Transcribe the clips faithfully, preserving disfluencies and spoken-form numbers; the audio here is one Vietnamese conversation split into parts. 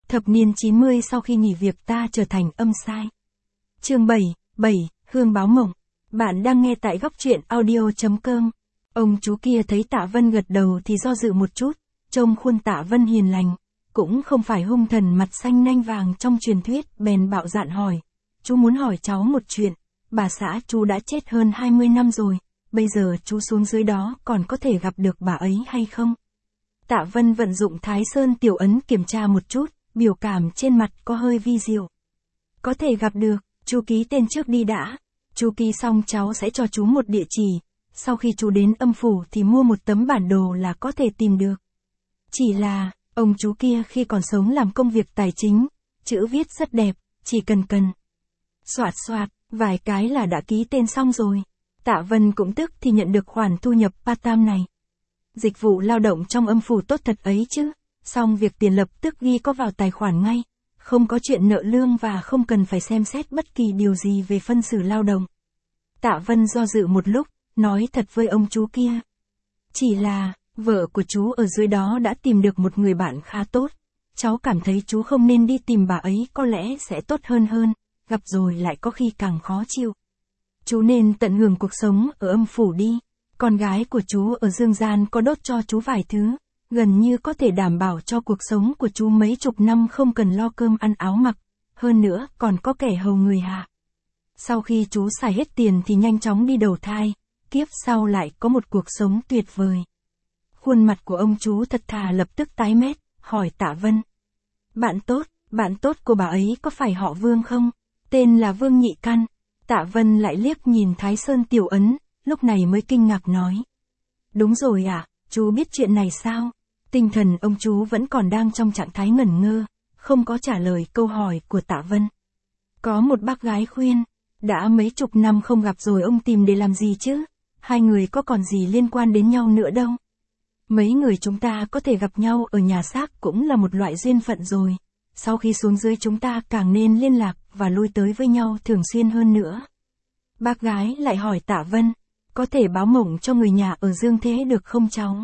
Thập niên chín mươi sau khi nghỉ việc ta trở thành âm sai. Chương bảy, bảy, Hương báo mộng. Bạn đang nghe tại góc truyện audio chấm com. Ông chú kia thấy Tạ Vân gật đầu thì do dự một chút, trông khuôn Tạ Vân hiền lành, cũng không phải hung thần mặt xanh nanh vàng trong truyền thuyết, bèn bạo dạn hỏi. Chú muốn hỏi cháu một chuyện, bà xã chú đã chết hơn hai mươi năm rồi, bây giờ chú xuống dưới đó còn có thể gặp được bà ấy hay không? Tạ Vân vận dụng Thái Sơn tiểu ấn kiểm tra một chút, biểu cảm trên mặt có hơi vi diệu. Có thể gặp được, chú ký tên trước đi đã. Chú ký xong cháu sẽ cho chú một địa chỉ, sau khi chú đến âm phủ thì mua một tấm bản đồ là có thể tìm được. Chỉ là, ông chú kia khi còn sống làm công việc tài chính, chữ viết rất đẹp, chỉ cần cần. Soạt soạt, vài cái là đã ký tên xong rồi. Tạ Vân cũng tức thì nhận được khoản thu nhập part-time này. Dịch vụ lao động trong âm phủ tốt thật ấy chứ, xong việc tiền lập tức ghi có vào tài khoản ngay, không có chuyện nợ lương và không cần phải xem xét bất kỳ điều gì về phân xử lao động. Tạ Vân do dự một lúc, nói thật với ông chú kia. Chỉ là, vợ của chú ở dưới đó đã tìm được một người bạn khá tốt, cháu cảm thấy chú không nên đi tìm bà ấy, có lẽ sẽ tốt hơn hơn, gặp rồi lại có khi càng khó chịu. Chú nên tận hưởng cuộc sống ở âm phủ đi. Con gái của chú ở dương gian có đốt cho chú vài thứ, gần như có thể đảm bảo cho cuộc sống của chú mấy chục năm không cần lo cơm ăn áo mặc, hơn nữa còn có kẻ hầu người hạ. Sau khi chú xài hết tiền thì nhanh chóng đi đầu thai, kiếp sau lại có một cuộc sống tuyệt vời. Khuôn mặt của ông chú thật thà lập tức tái mét, hỏi Tạ Vân. Bạn tốt, bạn tốt của bà ấy có phải họ Vương không? Tên là Vương Nhị Căn. Tạ Vân lại liếc nhìn Thái Sơn tiểu ấn, lúc này mới kinh ngạc nói. Đúng rồi ạ, à, chú biết chuyện này sao? Tinh thần ông chú vẫn còn đang trong trạng thái ngẩn ngơ, không có trả lời câu hỏi của Tạ Vân. Có một bác gái khuyên, đã mấy chục năm không gặp rồi ông tìm để làm gì chứ? Hai người có còn gì liên quan đến nhau nữa đâu. Mấy người chúng ta có thể gặp nhau ở nhà xác cũng là một loại duyên phận rồi. Sau khi xuống dưới chúng ta càng nên liên lạc và lui tới với nhau thường xuyên hơn nữa. Bác gái lại hỏi Tạ Vân, có thể báo mộng cho người nhà ở dương thế được không cháu?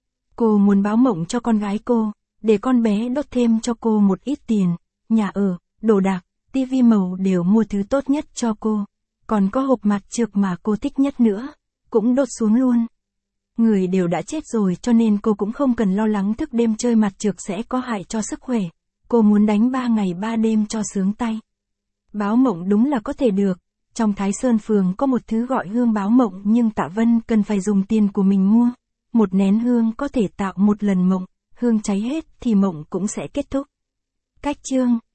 Cô muốn báo mộng cho con gái cô, để con bé đốt thêm cho cô một ít tiền, nhà ở, đồ đạc, tivi màu đều mua thứ tốt nhất cho cô. Còn có hộp mặt trược mà cô thích nhất nữa, cũng đốt xuống luôn. Người đều đã chết rồi cho nên cô cũng không cần lo lắng thức đêm chơi mặt trược sẽ có hại cho sức khỏe. Cô muốn đánh ba ngày ba đêm cho sướng tay. Báo mộng đúng là có thể được. Trong Thái Sơn Phường có một thứ gọi hương báo mộng nhưng Tạ Vân cần phải dùng tiền của mình mua. Một nén hương có thể tạo một lần mộng, hương cháy hết thì mộng cũng sẽ kết thúc. Cách chương